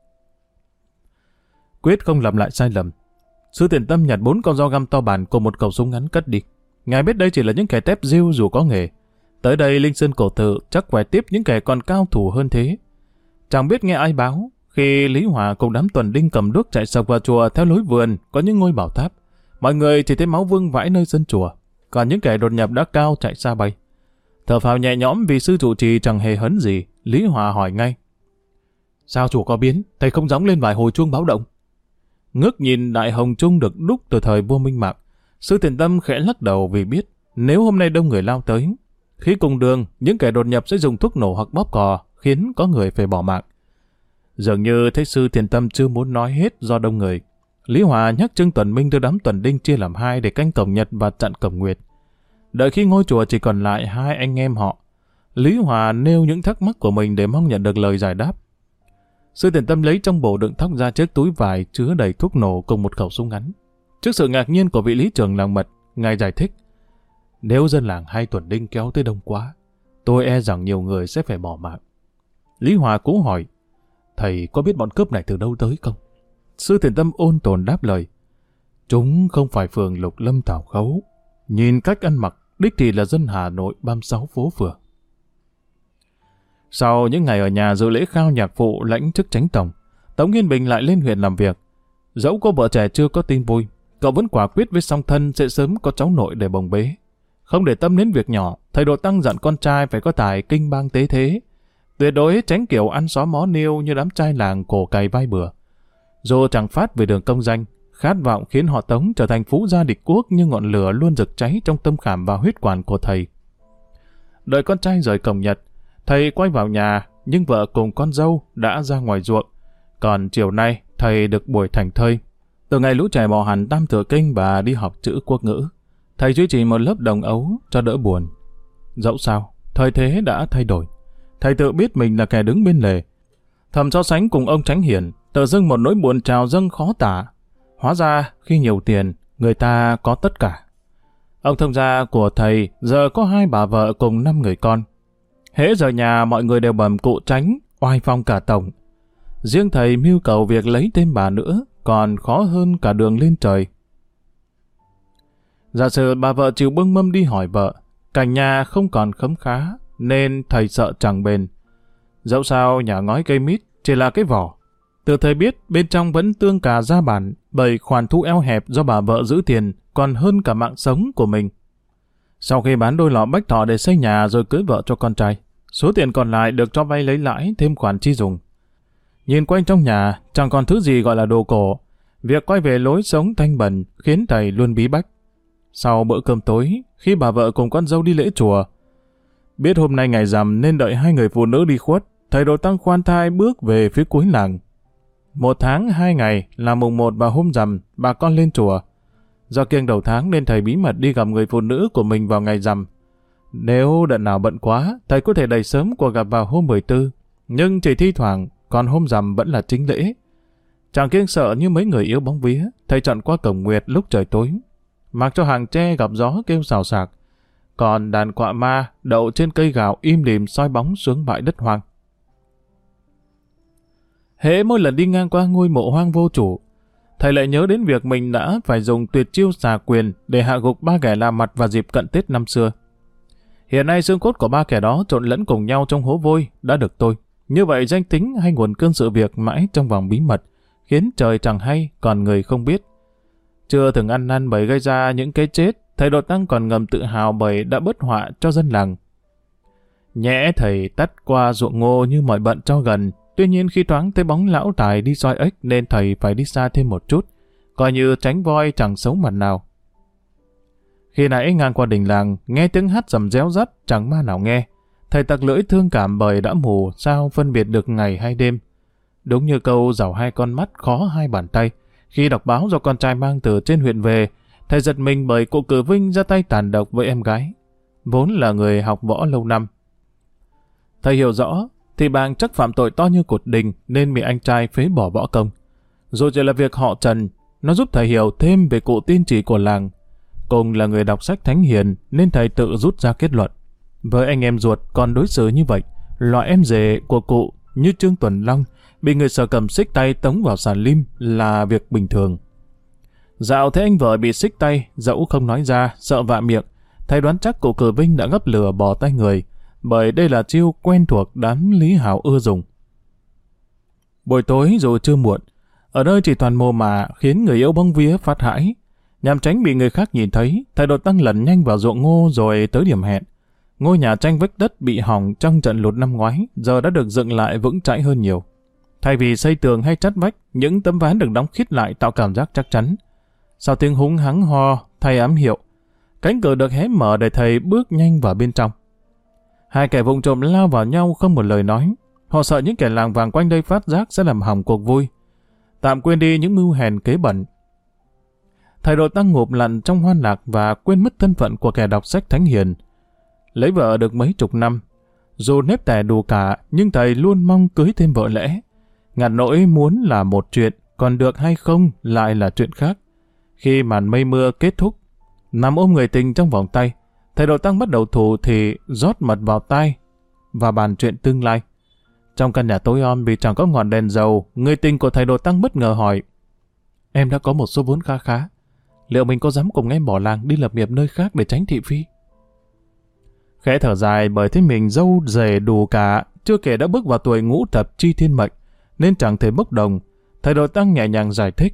Quyết không làm lại sai lầm, Sư Thiện Tâm nhặt 4 con dao găm to bản cùng một khẩu súng ngắn cất đi. Ngài biết đây chỉ là những kẻ tép diêu dù có nghề. Tới đây Linh Sơn cổ tự chắc phải tiếp những kẻ còn cao thủ hơn thế. Chẳng biết nghe ai báo, khi Lý Hòa cùng đám tuần đinh cầm đuốc chạy sộc vào chùa theo lối vườn có những ngôi bảo tháp, mọi người chỉ thấy máu vương vãi nơi sân chùa, còn những kẻ đột nhập đã cao chạy xa bay. Thở phào nhẹ nhõm vì sư trụ trì chẳng hề hấn gì, Lý Hòa hỏi ngay: Sao chùa có biến, thầy không gióng lên vài hồi chuông báo động? Ngước nhìn đại hồng chung được đúc từ thời vua Minh Mạng, Sư Thiện Tâm khẽ lắc đầu vì biết nếu hôm nay đông người lao tới, khi cùng đường những kẻ đột nhập sẽ dùng thuốc nổ hoặc bóp cò, khiến có người phải bỏ mạng. Dường như thấy Sư Thiện Tâm chưa muốn nói hết do đông người, Lý Hòa nhắc Trương Tuần Minh đưa đám tuần đinh chia làm hai để canh cổng Nhật và chặn cổng Nguyệt. Đợi khi ngôi chùa chỉ còn lại 2 anh em họ, Lý Hòa nêu những thắc mắc của mình để mong nhận được lời giải đáp. Sư Thiện Tâm lấy trong bộ đựng thóc ra chiếc túi vải chứa đầy thuốc nổ cùng một khẩu súng ngắn. Trước sự ngạc nhiên của vị lý trưởng làng mật, ngài giải thích: Nếu dân làng hay tuần đinh kéo tới đông quá, tôi e rằng nhiều người sẽ phải bỏ mạng. Lý Hòa cố hỏi: Thầy có biết bọn cướp này từ đâu tới không? Sư Thiện Tâm ôn tồn đáp lời: Chúng không phải phường Lục Lâm Thảo Khấu, nhìn cách ăn mặc đích thị là dân Hà Nội 36 phố phường. Sau những ngày ở nhà dự lễ khao nhạc phụ lãnh chức chánh tổng, Tống Nghiên Bình lại lên huyện làm việc. Dẫu có vợ trẻ chưa có tin vui, cậu vẫn quả quyết với song thân sẽ sớm có cháu nội để bồng bế. Không để tâm đến việc nhỏ, thầy Độ Tăng dặn con trai phải có tài kinh bang tế thế, tuyệt đối tránh kiểu ăn xó mó niêu như đám trai làng cổ cày vai bừa. Dù chẳng phát về đường công danh, khát vọng khiến họ Tống trở thành phú gia địch quốc như ngọn lửa luôn rực cháy trong tâm khảm và huyết quản của thầy. Đợi con trai rời cổng Nhật, thầy quay vào nhà, nhưng vợ cùng con dâu đã ra ngoài ruộng. Còn chiều nay, thầy được buổi thành thơi. Từ ngày lũ trẻ bỏ hẳn Tam Thừa Kinh và đi học chữ quốc ngữ, thầy duy trì một lớp đồng ấu cho đỡ buồn. Dẫu sao, thời thế đã thay đổi. Thầy tự biết mình là kẻ đứng bên lề. Thầm so sánh cùng ông Chánh Hiển, tự dưng một nỗi buồn trào dâng khó tả. Hóa ra, khi nhiều tiền, người ta có tất cả. Ông thông gia của thầy giờ có 2 bà vợ cùng 5 người con. Hễ rời nhà mọi người đều bầm cụ Chánh, oai phong cả tổng. Riêng thầy mưu cầu việc lấy thêm bà nữa, còn khó hơn cả đường lên trời. Giả sử bà vợ chịu bưng mâm đi hỏi vợ, cảnh nhà không còn khấm khá, nên thầy sợ chẳng bền. Dẫu sao nhà ngói cây mít chỉ là cái vỏ. Từ thầy biết bên trong vẫn tương cà ra bản, bởi khoản thu eo hẹp do bà vợ giữ tiền còn hơn cả mạng sống của mình. Sau khi bán đôi lọ bách thọ để xây nhà rồi cưới vợ cho con trai, số tiền còn lại được cho vay lấy lãi thêm khoản chi dùng. Nhìn quanh trong nhà chẳng còn thứ gì gọi là đồ cổ. Việc quay về lối sống thanh bẩn khiến thầy luôn bí bách. Sau bữa cơm tối, khi bà vợ cùng con dâu đi lễ chùa, biết hôm nay ngày rằm nên đợi 2 người phụ nữ đi khuất, thầy Độ Tăng khoan thai bước về phía cuối làng. 1 tháng 2 ngày là mùng 1 và hôm rằm, bà con lên chùa. Do kiêng đầu tháng nên thầy bí mật đi gặp người phụ nữ của mình vào ngày rằm. Nếu đợt nào bận quá, thầy có thể đẩy sớm cuộc gặp vào hôm 14, nhưng chỉ thi thoảng, còn hôm rằm vẫn là chính lễ. Chẳng kiêng sợ như mấy người yếu bóng vía, thầy chọn qua cổng Nguyệt lúc trời tối, mặc cho hàng tre gặp gió kêu xào xạc, còn đàn quạ ma đậu trên cây gạo im lìm soi bóng xuống bãi đất hoang. Hễ mỗi lần đi ngang qua ngôi mộ hoang vô chủ, thầy lại nhớ đến việc mình đã phải dùng tuyệt chiêu xà quyền để hạ gục 3 kẻ lạ mặt vào dịp cận Tết năm xưa. Hiện nay xương cốt của 3 kẻ đó trộn lẫn cùng nhau trong hố vôi đã được tôi. Như vậy danh tính hay nguồn cơn sự việc mãi trong vòng bí mật, khiến trời chẳng hay, còn người không biết. Chưa từng ăn năn bởi gây ra những cái chết, thầy Đồ Tăng còn ngầm tự hào bởi đã bớt họa cho dân làng. Nhẽ thầy tắt qua ruộng ngô như mọi bận cho gần, tuy nhiên khi thoáng thấy bóng lão Tài đi soi ếch nên thầy phải đi xa thêm một chút, coi như tránh voi chẳng xấu mặt nào. Khi nãy ngang qua đình làng, nghe tiếng hát rầm réo rắt chẳng ma nào nghe. Thầy tặc lưỡi thương cảm bởi đã mù, sao phân biệt được ngày hay đêm. Đúng như câu giàu hai con mắt khó hai bàn tay. Khi đọc báo do con trai mang từ trên huyện về, thầy giật mình bởi cụ Cử Vinh ra tay tàn độc với em gái, vốn là người học võ lâu năm. Thầy hiểu rõ, thì bàng chắc phạm tội to như cột đình nên bị anh trai phế bỏ võ công. Rồi chỉ là việc họ Trần, nó giúp thầy hiểu thêm về cụ tiên chỉ của làng. Cùng là người đọc sách thánh hiền nên thầy tự rút ra kết luận. Với anh em ruột còn đối xử như vậy, loại em rể của cụ như Trương Tuần Long bị người Sở Cầm xích tay tống vào sàn lim là việc bình thường. Dạo thấy anh vợ bị xích tay, dẫu không nói ra, sợ vạ miệng, thầy đoán chắc cụ Cử Vinh đã gấp lửa bỏ tay người, bởi đây là chiêu quen thuộc đám Lý Hảo ưa dùng. Buổi tối dù chưa muộn, ở nơi chỉ toàn mồ mả khiến người yêu bông vía phát hãi. Nhằm tránh bị người khác nhìn thấy, thầy Đồ Tăng lẩn nhanh vào ruộng ngô rồi tới điểm hẹn. Ngôi nhà tranh vách đất bị hỏng trong trận lụt năm ngoái, giờ đã được dựng lại vững chãi hơn nhiều. Thay vì xây tường hay chắt vách, những tấm ván được đóng khít lại tạo cảm giác chắc chắn. Sau tiếng húng hắng ho, thầy ám hiệu. Cánh cửa được hé mở để thầy bước nhanh vào bên trong. Hai kẻ vụng trộm lao vào nhau không một lời nói. Họ sợ những kẻ làng vàng quanh đây phát giác sẽ làm hỏng cuộc vui. Tạm quên đi những mưu hèn kế bẩn. Thầy Đồ Tăng ngụp lặn trong hoan lạc và quên mất thân phận của kẻ đọc sách thánh hiền. Lấy vợ được mấy chục năm, dù nếp tẻ đủ cả, nhưng thầy luôn mong cưới thêm vợ lẽ. Ngặt nỗi muốn là một chuyện, còn được hay không lại là chuyện khác. Khi màn mây mưa kết thúc, nằm ôm người tình trong vòng tay, thầy Đồ Tăng bắt đầu thủ thì rót mật vào tai và bàn chuyện tương lai. Trong căn nhà tối om vì chẳng có ngọn đèn dầu, người tình của thầy Đồ Tăng bất ngờ hỏi: "Em đã có một số vốn khá khá, liệu mình có dám cùng em bỏ làng đi lập nghiệp nơi khác để tránh thị phi?" Khẽ thở dài bởi thấy mình dâu rể đủ cả, chưa kể đã bước vào tuổi ngũ thập chi thiên mệnh, nên chẳng thể bốc đồng. Thầy Đồ Tăng nhẹ nhàng giải thích: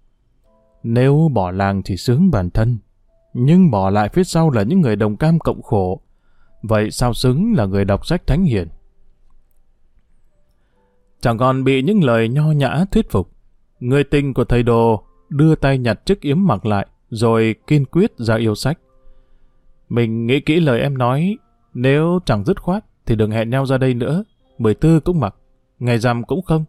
"Nếu bỏ làng chỉ sướng bản thân, nhưng bỏ lại phía sau là những người đồng cam cộng khổ. Vậy sao xứng là người đọc sách thánh hiền?" Chẳng còn bị những lời nho nhã thuyết phục, người tình của thầy Đồ đưa tay nhặt chiếc yếm mặc lại, rồi kiên quyết ra yêu sách. "Mình nghĩ kỹ lời em nói, nếu chẳng dứt khoát thì đừng hẹn nhau ra đây nữa. 14 cũng mặc, ngày rằm cũng không."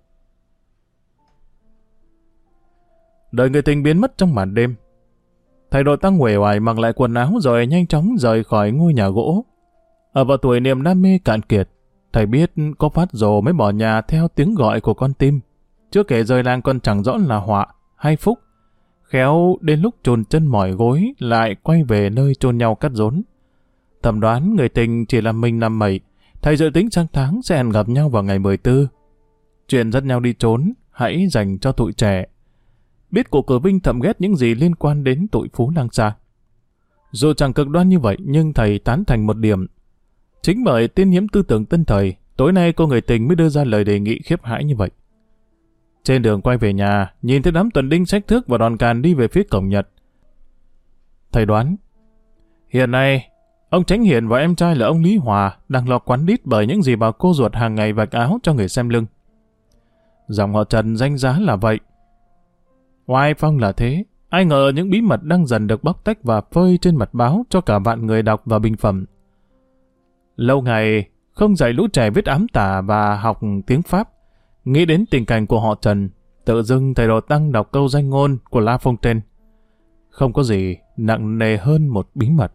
Đợi người tình biến mất trong màn đêm, thầy Đồ Tăng uể oải mặc lại quần áo rồi nhanh chóng rời khỏi ngôi nhà gỗ. Ở vào tuổi niềm đam mê cạn kiệt, thầy biết có phát rồ mới bỏ nhà theo tiếng gọi của con tim. Chưa kể rời làng còn chẳng rõ là họa hay phúc. Khéo đến lúc chôn chân mỏi gối lại quay về nơi chôn nhau cắt rốn. Thầm đoán người tình chỉ là mình nằm mẩy, thầy dự tính sang tháng sẽ hẹn gặp nhau vào ngày 14. Chuyện dắt nhau đi trốn hãy dành cho tụi trẻ. Biết cụ Cử Vinh thầm ghét những gì liên quan đến tụi Phú Lang Sa. Dù chẳng cực đoan như vậy nhưng thầy tán thành một điểm. Chính bởi tiên nhiễm tư tưởng tân thời, tối nay cô người tình mới đưa ra lời đề nghị khiếp hãi như vậy. Trên đường quay về nhà, nhìn thấy đám tuần đinh xách thước và đòn càn đi về phía cổng Nhật. Thầy đoán, hiện nay, ông Chánh Hiền và em trai là ông Lý Hòa đang lo quán đít bởi những gì bà cô ruột hàng ngày vạch áo cho người xem lưng. Dòng họ Trần danh giá là vậy. Oai phong là thế, ai ngờ những bí mật đang dần được bóc tách và phơi trên mặt báo cho cả vạn người đọc và bình phẩm. Lâu ngày, không dạy lũ trẻ viết ám tả và học tiếng Pháp, nghĩ đến tình cảnh của họ Trần, tự dưng thầy Đồ Tăng đọc câu danh ngôn của La Fontaine. Không có gì nặng nề hơn một bí mật.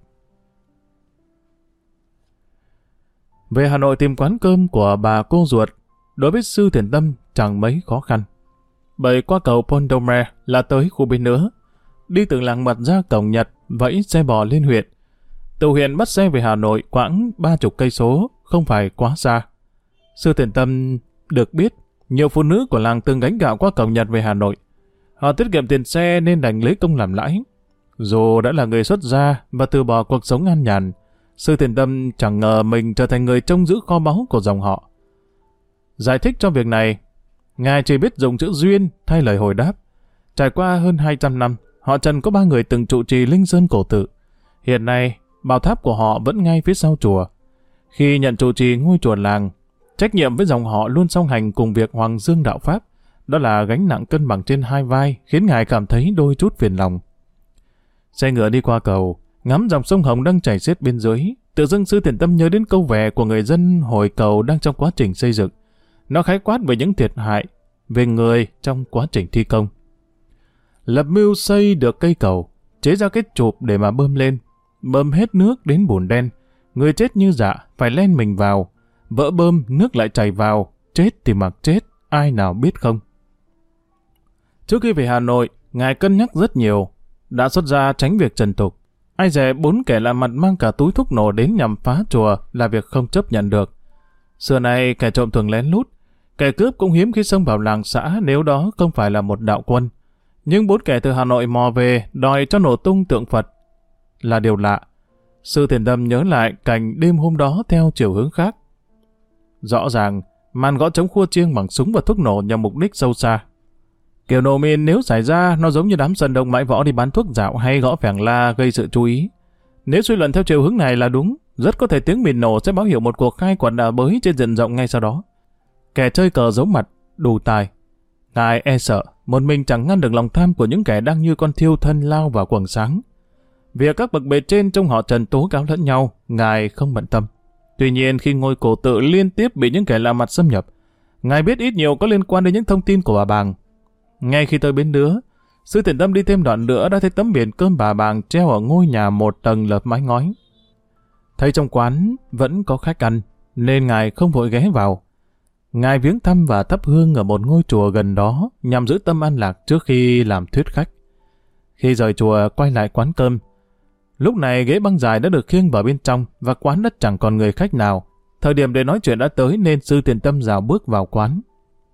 Về Hà Nội tìm quán cơm của bà cô ruột, đối với Sư Thiền Tâm chẳng mấy khó khăn. Bởi qua cầu Pont de Mer là tới khu bên nữa. Đi từ làng Mật ra cổng Nhật, vẫy xe bò lên huyện. Từ huyện bắt xe về Hà Nội quãng 30 cây số, không phải quá xa. Sư Thiền Tâm được biết, nhiều phụ nữ của làng từng gánh gạo qua cổng Nhật về Hà Nội. Họ tiết kiệm tiền xe nên đành lấy công làm lãi. Dù đã là người xuất gia và từ bỏ cuộc sống an nhàn, Sư Thiền Tâm chẳng ngờ mình trở thành người trông giữ kho báu của dòng họ. Giải thích cho việc này, Ngài chỉ biết dùng chữ duyên thay lời hồi đáp. Trải qua hơn 200 năm, họ Trần có 3 người từng trụ trì Linh Sơn cổ tự. Hiện nay, bảo tháp của họ vẫn ngay phía sau chùa. Khi nhận trụ trì ngôi chùa làng, trách nhiệm với dòng họ luôn song hành cùng việc Hoàng Dương đạo Pháp. Đó là gánh nặng cân bằng trên hai vai, khiến Ngài cảm thấy đôi chút phiền lòng. Xe ngựa đi qua cầu, ngắm dòng sông Hồng đang chảy xiết bên dưới, tự dưng Sư Thiện Tâm nhớ đến câu vè của người dân hồi cầu đang trong quá trình xây dựng. Nó khái quát về những thiệt hại về người trong quá trình thi công. Lập mưu xây được cây cầu, chế ra cái chụp để mà bơm lên, bơm hết nước đến bùn đen, người chết như dạ phải len mình vào, vỡ bơm nước lại chảy vào, chết thì mặc chết, ai nào biết không. Trước khi về Hà Nội, Ngài cân nhắc rất nhiều, đã xuất ra tránh việc trần tục. Ai dè 4 kẻ lạ mặt mang cả túi thuốc nổ đến nhằm phá chùa là việc không chấp nhận được. Xưa nay kẻ trộm thường lén lút, kẻ cướp cũng hiếm khi xông vào làng xã nếu đó không phải là một đạo quân. Nhưng 4 kẻ từ Hà Nội mò về đòi cho nổ tung tượng Phật là điều lạ. Sư Thiện Tâm nhớ lại cảnh đêm hôm đó theo chiều hướng khác. Rõ ràng, màn gõ trống khua chiêng bằng súng và thuốc nổ nhằm mục đích sâu xa. Kiểu nổ mìn nếu xảy ra, nó giống như đám sân đông mãi võ đi bán thuốc dạo hay gõ phèng la gây sự chú ý. Nếu suy luận theo chiều hướng này là đúng, rất có thể tiếng mìn nổ sẽ báo hiệu một cuộc khai quật đào bới trên diện rộng ngay sau đó. Kẻ chơi cờ giấu mặt, đủ tài. Ngài e sợ, một mình chẳng ngăn được lòng tham của những kẻ đang như con thiêu thân lao vào quầng sáng. Việc các bậc bề trên trong họ Trần tố cáo lẫn nhau, Ngài không bận tâm. Tuy nhiên khi ngôi cổ tự liên tiếp bị những kẻ lạ mặt xâm nhập, Ngài biết ít nhiều có liên quan đến những thông tin của bà Bàng. Ngay khi tới bến Đứa, Sư Thiện Tâm đi thêm đoạn nữa đã thấy tấm biển cơm bà Bàng treo ở ngôi nhà 1 tầng lợp mái ngói. Thấy trong quán vẫn có khách ăn, nên Ngài không vội ghé vào. Ngài viếng thăm và thắp hương ở một ngôi chùa gần đó nhằm giữ tâm an lạc trước khi làm thuyết khách. Khi rời chùa quay lại quán cơm, lúc này ghế băng dài đã được khiêng vào bên trong và quán đất chẳng còn người khách nào. Thời điểm để nói chuyện đã tới nên Sư Thiện Tâm rào bước vào quán.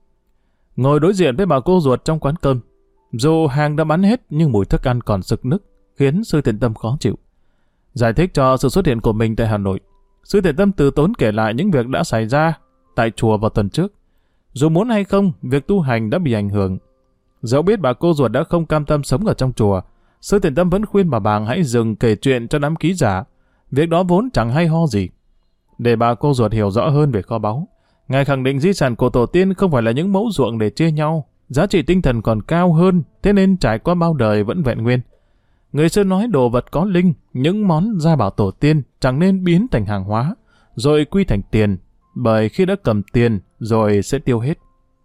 Ngồi đối diện với bà cô ruột trong quán cơm. Dù hàng đã bán hết nhưng mùi thức ăn còn sực nức, khiến Sư Thiện Tâm khó chịu. Giải thích cho sự xuất hiện của mình tại Hà Nội, Sư Thiện Tâm từ tốn kể lại những việc đã xảy ra tại chùa vào tuần trước. Dù muốn hay không, việc tu hành đã bị ảnh hưởng. Dẫu biết bà cô ruột đã không cam tâm sống ở trong chùa, Sư Thiện Tâm vẫn khuyên bà Bàng hãy dừng kể chuyện cho đám ký giả. Việc đó vốn chẳng hay ho gì. Để bà cô ruột hiểu rõ hơn về kho báu, Ngài khẳng định di sản của tổ tiên không phải là những mẫu ruộng để chia nhau, giá trị tinh thần còn cao hơn, thế nên trải qua bao đời vẫn vẹn nguyên. Người xưa nói đồ vật có linh, những món gia bảo tổ tiên chẳng nên biến thành hàng hóa, rồi quy thành tiền, bởi khi đã cầm tiền rồi sẽ tiêu hết.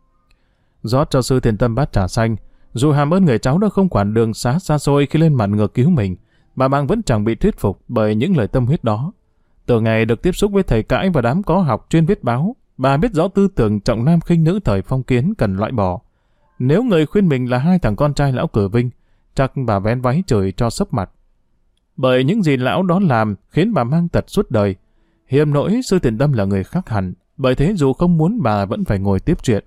Rót cho Sư Thiện Tâm bát trà xanh, dù hàm ơn người cháu đã không quản đường xá xa xôi khi lên mặt ngược cứu mình, bà Bàng vẫn chẳng bị thuyết phục bởi những lời tâm huyết đó. Từ ngày được tiếp xúc với thầy cãi và đám có học chuyên viết báo, bà biết rõ tư tưởng trọng nam khinh nữ thời phong kiến cần loại bỏ. Nếu người khuyên mình là 2 thằng con trai lão Cửa Vinh, chắc bà vén váy chửi cho sấp mặt. Bởi những gì lão đó làm khiến bà mang tật suốt đời. Hiềm nỗi Sư Thiện Tâm là người khác hẳn, bởi thế dù không muốn bà vẫn phải ngồi tiếp chuyện.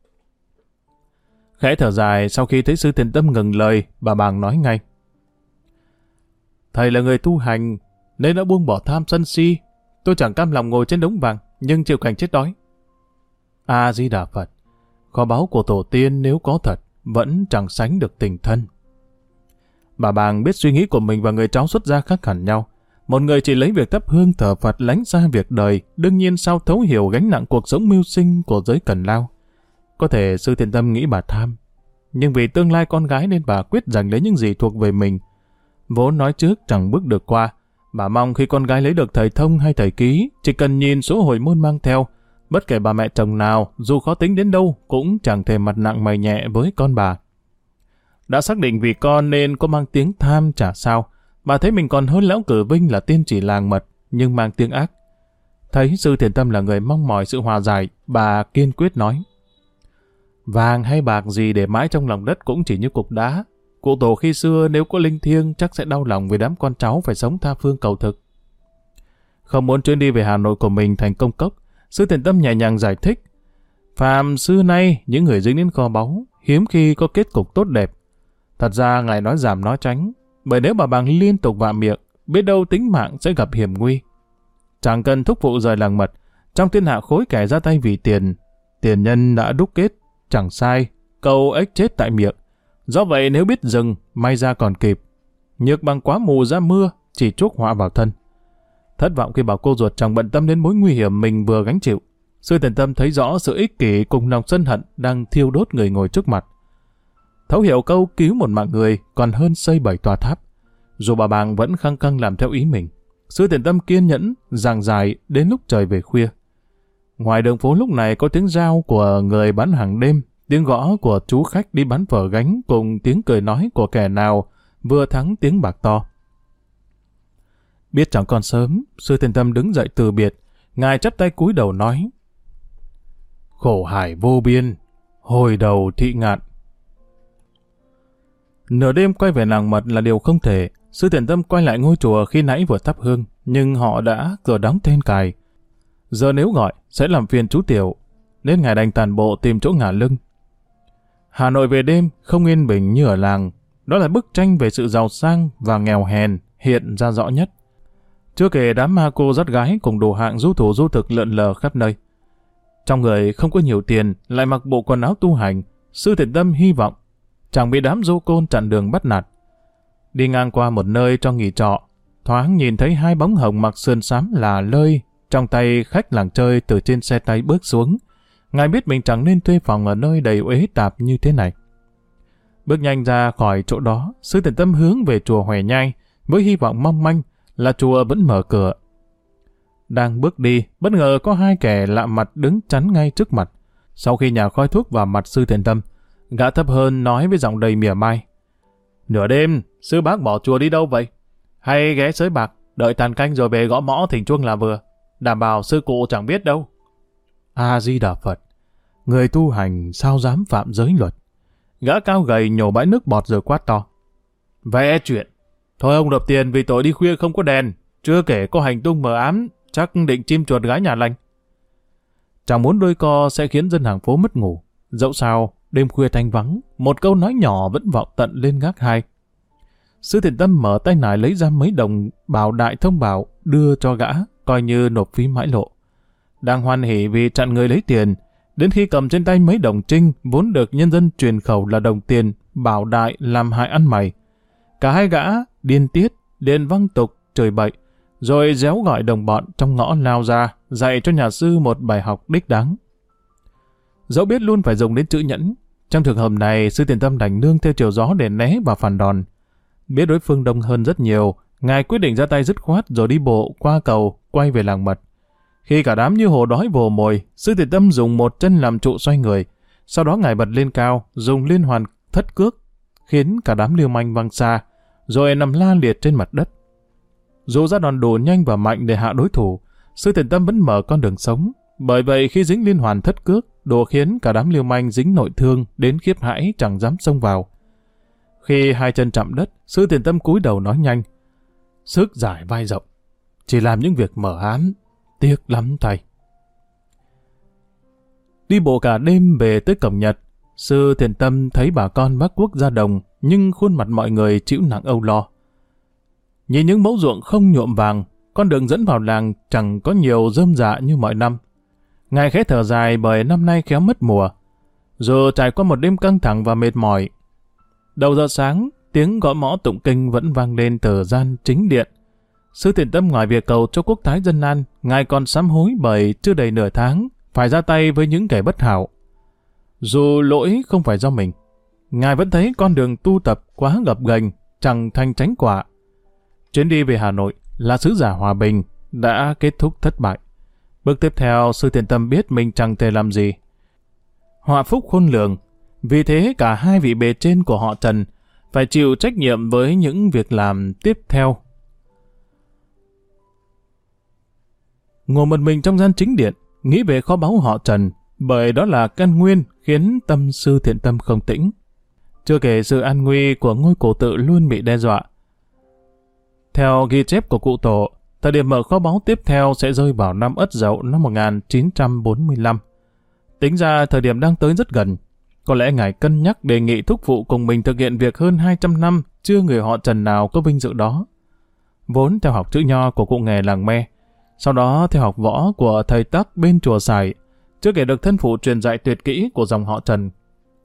Khẽ thở dài sau khi thấy Sư Thiện Tâm ngừng lời, bà Bàng nói ngay. Thầy là người tu hành, nên đã buông bỏ tham sân si. Tôi chẳng cam lòng ngồi trên đống vàng, nhưng chịu cảnh chết đói. A Di Đà Phật, kho báu của tổ tiên nếu có thật, vẫn chẳng sánh được tình thân. Bà Bàng biết suy nghĩ của mình và người cháu xuất gia khác hẳn nhau. Một người chỉ lấy việc thắp hương thờ Phật lánh xa việc đời, đương nhiên sao thấu hiểu gánh nặng cuộc sống mưu sinh của giới cần lao. Có thể Sư Thiện Tâm nghĩ bà tham, nhưng vì tương lai con gái nên bà quyết giành lấy những gì thuộc về mình. Vốn nói trước chẳng bước được qua, bà mong khi con gái lấy được thầy thông hay thầy ký, chỉ cần nhìn số hồi môn mang theo, bất kể bà mẹ chồng nào, dù khó tính đến đâu, cũng chẳng thể mặt nặng mày nhẹ với con bà. Đã xác định vì con nên có mang tiếng tham chả sao, bà thấy mình còn hơn lão Cử Vinh là tiên chỉ làng mật, nhưng mang tiếng ác. Thấy Sư Thiện Tâm là người mong mỏi sự hòa giải, bà kiên quyết nói. Vàng hay bạc gì để mãi trong lòng đất cũng chỉ như cục đá. Cụ tổ khi xưa nếu có linh thiêng chắc sẽ đau lòng vì đám con cháu phải sống tha phương cầu thực. Không muốn chuyến đi về Hà Nội của mình thành công cốc, Sư Thiện Tâm nhẹ nhàng giải thích. Phàm xưa nay, những người dính đến kho báu, hiếm khi có kết cục tốt đẹp. Thật ra ngài nói giảm nói tránh, bởi nếu bà Bàng liên tục vạ miệng, biết đâu tính mạng sẽ gặp hiểm nguy. Chẳng cần thúc phụ rời làng mật, trong thiên hạ khối kẻ ra tay vì tiền, tiền nhân đã đúc kết, chẳng sai, câu ếch chết tại miệng. Do vậy nếu biết dừng, may ra còn kịp. Nhược bằng quá mù ra mưa, chỉ chuốc họa vào thân. Thất vọng khi bảo cô ruột chẳng bận tâm đến mối nguy hiểm mình vừa gánh chịu. Sư Thiền Tâm thấy rõ sự ích kỷ cùng lòng sân hận đang thiêu đốt người ngồi trước mặt. Thấu hiểu câu cứu một mạng người còn hơn xây 7 tòa tháp. Dù bà Bàng vẫn khăng khăng làm theo ý mình, Sư Thiền Tâm kiên nhẫn giảng giải đến lúc trời về khuya. Ngoài đường phố lúc này có tiếng rao của người bán hàng đêm, tiếng gõ của chú khách đi bán phở gánh cùng tiếng cười nói của kẻ nào vừa thắng tiếng bạc to. Biết chẳng còn sớm, Sư Thiền Tâm đứng dậy từ biệt. Ngài chắp tay cúi đầu nói: khổ hải vô biên, hồi đầu thị ngạn. Nửa đêm quay về làng mật là điều không thể. Sư Thiền Tâm quay lại ngôi chùa khi nãy vừa thắp hương, nhưng họ đã cửa đóng then cài. Giờ nếu gọi sẽ làm phiền chú Tiểu, nên ngài đành tản bộ tìm chỗ ngả lưng. Hà Nội về đêm không yên bình như ở làng. Đó là bức tranh về sự giàu sang và nghèo hèn hiện ra rõ nhất. Chưa kể đám ma cô dắt gái cùng đồ hạng du thủ du thực lượn lờ khắp nơi. Trong người không có nhiều tiền, lại mặc bộ quần áo tu hành, Sư Thiền Tâm hy vọng chẳng bị đám du côn chặn đường bắt nạt. Đi ngang qua một nơi cho nghỉ trọ, thoáng nhìn thấy hai bóng hồng mặc sườn xám là lơi, trong tay khách làng chơi từ trên xe tay bước xuống. Ngài biết mình chẳng nên thuê phòng ở nơi đầy uế tạp như thế này. Bước nhanh ra khỏi chỗ đó, Sư Thiền Tâm hướng về chùa Hòe Nhai với hy vọng mong manh là chùa vẫn mở cửa. Đang bước đi, bất ngờ có hai kẻ lạ mặt đứng chắn ngay trước mặt. Sau khi nhả khói thuốc vào mặt Sư Thiền Tâm, gã thấp hơn nói với giọng đầy mỉa mai: nửa đêm, sư bác bỏ chùa đi đâu vậy? Hay ghé sới bạc, đợi tàn canh rồi về gõ mõ thỉnh chuông là vừa. Đảm bảo sư cụ chẳng biết đâu. A-di-đà Phật, người tu hành sao dám phạm giới luật? Gã cao gầy nhổ bãi nước bọt rồi quát to: vẽ chuyện. Thôi ông nộp tiền vì tội đi khuya không có đèn, chưa kể có hành tung mờ ám, chắc định chim chuột gái nhà lành. Chẳng muốn đôi co sẽ khiến dân hàng phố mất ngủ. Dẫu sao, đêm khuya thanh vắng, một câu nói nhỏ vẫn vọng tận lên gác hai. Sư Thiền Tâm mở tay nải lấy ra mấy đồng bảo đại thông bảo đưa cho gã, coi như nộp phí mãi lộ. Đang hoan hỉ vì chặn người lấy tiền, đến khi cầm trên tay mấy đồng trinh vốn được nhân dân truyền khẩu là đồng tiền bảo đại làm hại ăn mày. Cả hai gã điên tiết, liền văng tục, chửi bậy, rồi réo gọi đồng bọn trong ngõ lao ra, dạy cho nhà sư một bài học đích đáng. Dẫu biết luôn phải dùng đến chữ nhẫn, trong trường hợp này Sư Thiền Tâm đành nương theo chiều gió để né và phản đòn. Biết đối phương đông hơn rất nhiều, ngài quyết định ra tay dứt khoát rồi đi bộ qua cầu quay về làng mật. Khi cả đám như hổ đói vồ mồi, Sư Thiền Tâm dùng một chân làm trụ xoay người, sau đó ngài bật lên cao, dùng liên hoàn thất cước, khiến cả đám liêu manh văng xa, rồi nằm la liệt trên mặt đất. Dù ra đòn đủ nhanh và mạnh để hạ đối thủ, Sư Thiền Tâm vẫn mở con đường sống. Bởi vậy khi dính liên hoàn thất cước, đồ khiến cả đám liêu manh dính nội thương đến khiếp hãi chẳng dám xông vào. Khi hai chân chạm đất, Sư Thiền Tâm cúi đầu nói nhanh: sức giải vai rộng, chỉ làm những việc mờ ám, tiếc lắm thầy. Đi bộ cả đêm về tới cổng Nhật, Sư Thiền Tâm thấy bà con bác quốc ra đồng, nhưng khuôn mặt mọi người chịu nặng âu lo. Nhìn những mẫu ruộng không nhuộm vàng, con đường dẫn vào làng chẳng có nhiều rơm rạ như mọi năm. Ngài khẽ thở dài bởi năm nay khéo mất mùa. Dù trải qua một đêm căng thẳng và mệt mỏi, đầu giờ sáng, tiếng gõ mõ tụng kinh vẫn vang lên từ gian chính điện. Sư Thiền Tâm ngoài việc cầu cho quốc thái dân an, ngài còn sám hối bởi chưa đầy nửa tháng phải ra tay với những kẻ bất hảo. Dù lỗi không phải do mình, ngài vẫn thấy con đường tu tập quá gập ghềnh, chẳng thành chánh quả. Chuyến đi về Hà Nội là sứ giả hòa bình đã kết thúc thất bại. Bước tiếp theo, Sư Thiền Tâm biết mình chẳng thể làm gì. Họa phúc khôn lường, vì thế cả hai vị bề trên của họ Trần phải chịu trách nhiệm với những việc làm tiếp theo. Ngồi một mình trong gian chính điện, nghĩ về kho báu họ Trần, bởi đó là căn nguyên khiến tâm Sư Thiền Tâm không tĩnh. Chưa kể sự an nguy của ngôi cổ tự luôn bị đe dọa. Theo ghi chép của cụ tổ, thời điểm mở kho báu tiếp theo sẽ rơi vào năm Ất Dậu năm 1945. Tính ra thời điểm đang tới rất gần. Có lẽ ngài cân nhắc đề nghị thúc phụ cùng mình thực hiện việc hơn 200 năm chưa người họ Trần nào có vinh dự đó. Vốn theo học chữ nho của cụ nghề làng Me, sau đó theo học võ của thầy Tắc bên chùa Sải, chưa kể được thân phụ truyền dạy tuyệt kỹ của dòng họ Trần,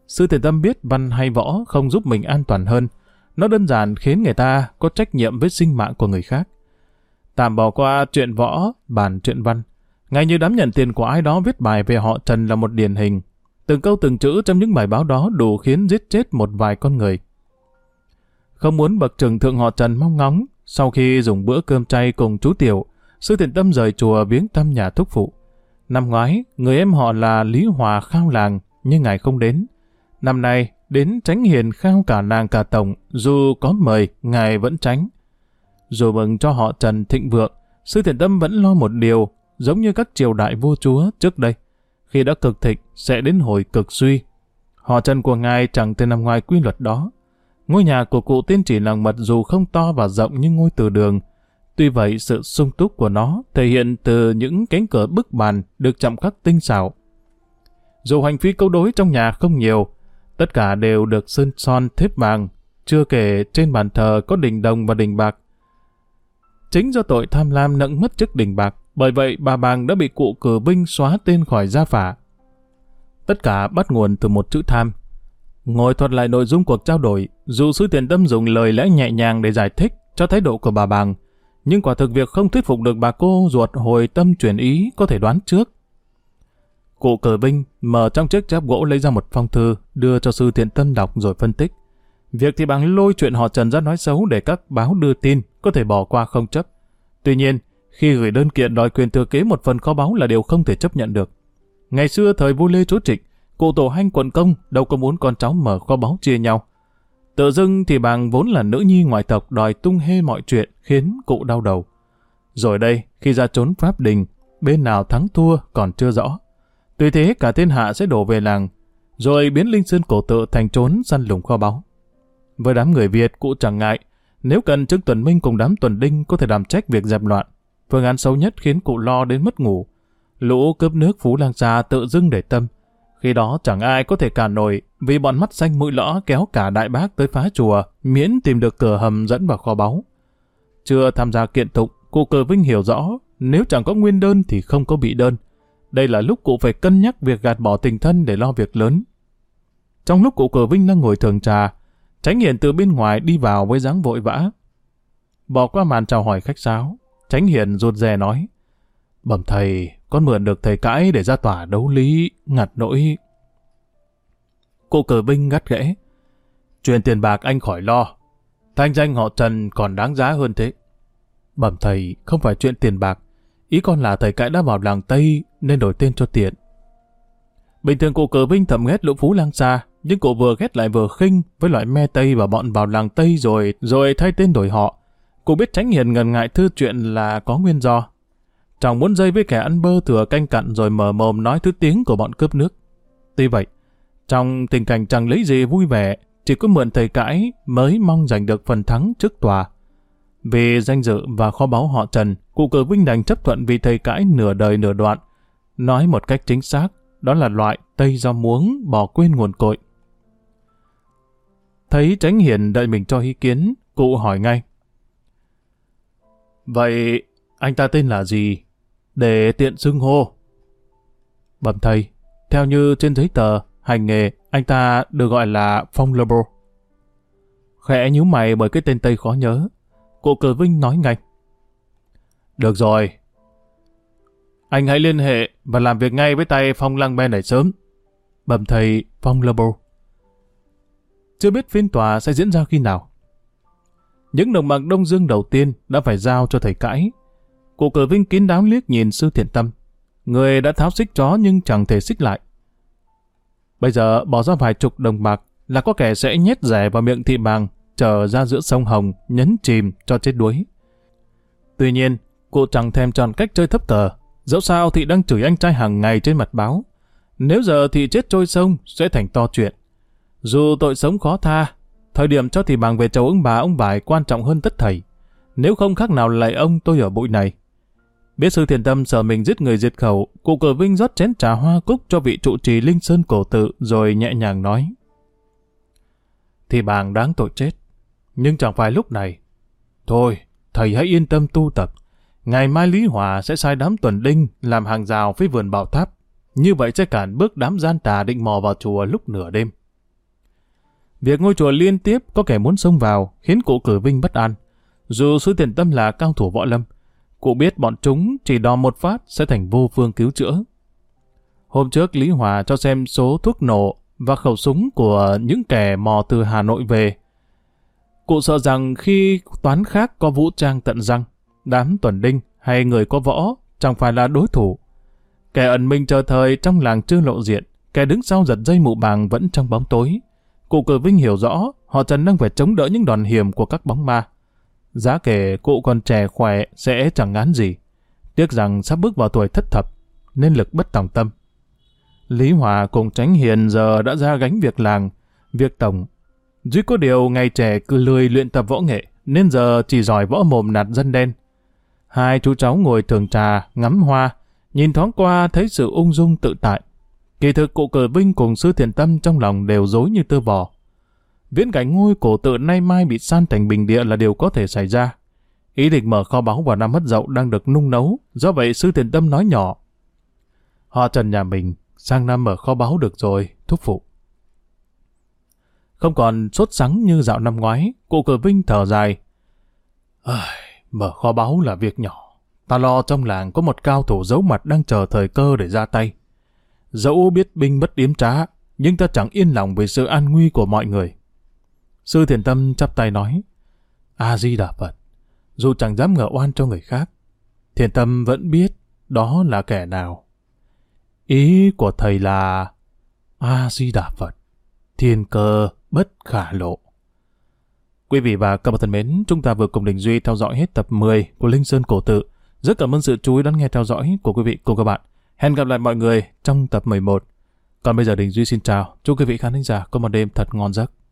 Sư Thiện Tâm biết văn hay võ không giúp mình an toàn hơn. Nó đơn giản khiến người ta có trách nhiệm với sinh mạng của người khác. Tạm bỏ qua chuyện võ, bàn chuyện văn. Ngay như đám nhận tiền của ai đó viết bài về họ Trần là một điển hình. Từng câu từng chữ trong những bài báo đó đủ khiến giết chết một vài con người. Không muốn bậc trưởng thượng họ Trần mong ngóng, sau khi dùng bữa cơm chay cùng chú Tiểu, Sư Thiện Tâm rời chùa viếng thăm nhà thúc phụ. Năm ngoái, người em họ là Lý Hòa khao làng, nhưng ngài không đến. Năm nay, đến Chánh Hiền khao cả làng cả tổng, dù có mời, ngài vẫn tránh. Dù mừng cho họ Trần thịnh vượng, Sư Thiện Tâm vẫn lo một điều, giống như các triều đại vua chúa trước đây. Khi đã cực thịnh, sẽ đến hồi cực suy. Họ Trần của ngài chẳng thể nằm ngoài quy luật đó. Ngôi nhà của cụ tiên chỉ làng mật dù không to và rộng như ngôi từ đường. Tuy vậy, sự sung túc của nó thể hiện từ những cánh cửa bức bàn được chạm khắc tinh xảo. Dù hành phí câu đối trong nhà không nhiều, tất cả đều được sơn son thép vàng, chưa kể trên bàn thờ có đình đồng và đình bạc. Chính do tội tham lam nẫng mất chức đình bạc, bởi vậy bà Bàng đã bị cụ Cử Vinh xóa tên khỏi gia phả. Tất cả bắt nguồn từ một chữ tham. Ngồi thuật lại nội dung cuộc trao đổi, dù Sư Thiện Tâm dùng lời lẽ nhẹ nhàng để giải thích cho thái độ của bà Bàng, nhưng quả thực việc không thuyết phục được bà cô ruột hồi tâm chuyển ý có thể đoán trước. Cụ Cử Vinh mở trong chiếc cháp gỗ lấy ra một phong thư, đưa cho Sư Thiện Tâm đọc rồi phân tích. Việc thì Bàng lôi chuyện họ Trần ra nói xấu để các báo đưa tin, có thể bỏ qua không chấp. Tuy nhiên, khi gửi đơn kiện đòi quyền thừa kế một phần kho báu là điều không thể chấp nhận được. Ngày xưa thời vua Lê Chúa Trịnh, cụ tổ Hanh quận công đâu có muốn con cháu mở kho báu chia nhau. Tự dưng thì Bàng vốn là nữ nhi ngoại tộc đòi tung hê mọi chuyện khiến cụ đau đầu. Rồi đây, khi ra trốn Pháp Đình, bên nào thắng thua còn chưa rõ. Tuy thế cả thiên hạ sẽ đổ về làng, rồi biến Linh Sơn cổ tự thành trốn săn lùng kho báu. Với đám người Việt, cụ chẳng ngại, nếu cần Trương Tuần Minh cùng đám Tuần Đinh có thể đảm trách việc dẹp loạn. Phương án xấu nhất khiến cụ lo đến mất ngủ. Lũ cướp nước Phú Lang Sa tự dưng để tâm. Khi đó chẳng ai có thể cản nổi, vì bọn mắt xanh mũi lõ kéo cả Đại Bác tới phá chùa, miễn tìm được cửa hầm dẫn vào kho báu. Chưa tham gia kiện tụng, cụ Cử Vinh hiểu rõ, nếu chẳng có nguyên đơn thì không có bị đơn. Đây là lúc cụ phải cân nhắc việc gạt bỏ tình thân để lo việc lớn. Trong lúc cụ Cử Vinh đang ngồi thưởng trà, Chánh Hiền từ bên ngoài đi vào với dáng vội vã. Bỏ qua màn chào hỏi khách sáo, Chánh Hiền rụt rè nói: "Bẩm thầy, con mượn được thầy cãi để ra tòa đấu lý, ngặt nỗi." Cụ Cử Vinh gắt ghẽ: "Chuyện tiền bạc anh khỏi lo, thanh danh họ Trần còn đáng giá hơn thế." "Bẩm thầy, không phải chuyện tiền bạc, ý con là thầy cãi đã vào làng Tây nên đổi tên cho tiện." Bình thường cụ Cử Vinh thầm ghét lũ Phú Lang Sa, nhưng cụ vừa ghét lại vừa khinh với loại me Tây và bọn vào làng Tây rồi thay tên đổi họ. Cụ biết Chánh Hiền ngần ngại thư chuyện là có nguyên do. Chẳng muốn dây với kẻ ăn bơ thừa canh cặn rồi mở mồm nói thứ tiếng của bọn cướp nước. Tuy vậy, trong tình cảnh chẳng lấy gì vui vẻ, chỉ có mượn thầy cãi mới mong giành được phần thắng trước tòa. Vì danh dự và kho báu họ Trần, cụ Cử Vinh đành chấp thuận vì thầy cãi nửa đời nửa đoạn. Nói một cách chính xác, đó là loại Tây do muống bỏ quên nguồn cội. Thấy Chánh Hiền đợi mình cho ý kiến, cụ hỏi ngay: "Vậy anh ta tên là gì, để tiện xưng hô?" "Bẩm thầy, theo như trên giấy tờ hành nghề, anh ta được gọi là Phong Lô Bô." Khẽ nhíu mày bởi cái tên Tây khó nhớ, cụ Cử Vinh nói ngay: "Được rồi, anh hãy liên hệ và làm việc ngay với tay Phong Lang Ben này sớm." "Bẩm thầy, Phong Lô Bô." Chưa biết phiên tòa sẽ diễn ra khi nào. Những đồng bạc Đông Dương đầu tiên đã phải giao cho thầy cãi. Cụ Cử Vinh kín đáo liếc nhìn Sư Thiện Tâm. Người đã tháo xích chó nhưng chẳng thể xích lại. Bây giờ bỏ ra vài chục đồng bạc là có kẻ sẽ nhét rẻ vào miệng thị Bàng, trở ra giữa sông Hồng, nhấn chìm cho chết đuối. Tuy nhiên, cụ chẳng thèm chọn cách chơi thấp cờ. Dẫu sao thị đang chửi anh trai hàng ngày trên mặt báo. Nếu giờ thị chết trôi sông sẽ thành to chuyện. Dù tội sống khó tha, thời điểm cho thị Bàng về chầu ông Vải quan trọng hơn tất thảy. Nếu không khác nào lạy ông tôi ở bụi này. Biết Sư Thiện Tâm sợ mình giết người diệt khẩu, cụ Cử Vinh rót chén trà hoa cúc cho vị trụ trì Linh Sơn cổ tự rồi nhẹ nhàng nói: "Thị Bàng đáng tội chết, nhưng chẳng phải lúc này. Thôi, thầy hãy yên tâm tu tập. Ngày mai Lý Hòa sẽ sai đám Tuần Đinh làm hàng rào với vườn Bảo Tháp. Như vậy sẽ cản bước đám gian tà định mò vào chùa lúc nửa đêm." Việc ngôi chùa liên tiếp có kẻ muốn xông vào khiến cụ Cử Vinh bất an. Dù Sư Thiền Tâm là cao thủ võ lâm, cụ biết bọn chúng chỉ đòn một phát sẽ thành vô phương cứu chữa. Hôm trước Lý Hòa cho xem số thuốc nổ và khẩu súng của những kẻ mò từ Hà Nội về. Cụ sợ rằng khi toán khác có vũ trang tận răng, đám tuần đinh hay người có võ chẳng phải là đối thủ. Kẻ ẩn mình chờ thời trong làng chưa lộ diện, kẻ đứng sau giật dây mụ bàng vẫn trong bóng tối. Cụ Cử Vinh hiểu rõ họ Trần đang phải chống đỡ những đòn hiểm của các bóng ma. Giá kể cụ còn trẻ khỏe sẽ chẳng ngán gì. Tiếc rằng sắp bước vào tuổi thất thập nên lực bất tòng tâm. Lý Hòa cùng Chánh Hiền giờ đã ra gánh việc làng, việc tổng. Duy có điều ngày trẻ cứ lười luyện tập võ nghệ nên giờ chỉ giỏi võ mồm nạt dân đen. Hai chú cháu ngồi thưởng trà, ngắm hoa, nhìn thoáng qua thấy sự ung dung tự tại. Kỳ thực cụ Cử Vinh cùng Sư Thiền Tâm trong lòng đều rối như tơ vò. Viễn cảnh ngôi cổ tự nay mai bị san thành bình địa là điều có thể xảy ra. Ý định mở kho báu vào năm Mất Dậu đang được nung nấu, do vậy Sư Thiền Tâm nói nhỏ: họ Trần nhà mình sang năm mở kho báu được rồi, thúc phụ. Không còn sốt sắng như dạo năm ngoái, cụ Cử Vinh thở dài: mở kho báu là việc nhỏ, ta lo trong làng có một cao thủ giấu mặt đang chờ thời cơ để ra tay. Dẫu biết binh bất yếm trá, nhưng ta chẳng yên lòng về sự an nguy của mọi người. Sư Thiền Tâm chắp tay nói: A Di Đà Phật. Dù chẳng dám ngờ oan cho người khác, Thiền Tâm vẫn biết đó là kẻ nào. Ý của thầy là A Di Đà Phật, thiên cơ bất khả lộ. Quý vị và các bạn thân mến, chúng ta vừa cùng Đình Duy theo dõi hết tập 10 của Linh Sơn Cổ Tự. Rất cảm ơn sự chú ý đón nghe theo dõi của quý vị cùng các bạn. Hẹn gặp lại mọi người trong tập 11. Còn bây giờ Đình Duy xin chào, chúc quý vị khán thính giả có một đêm thật ngon giấc.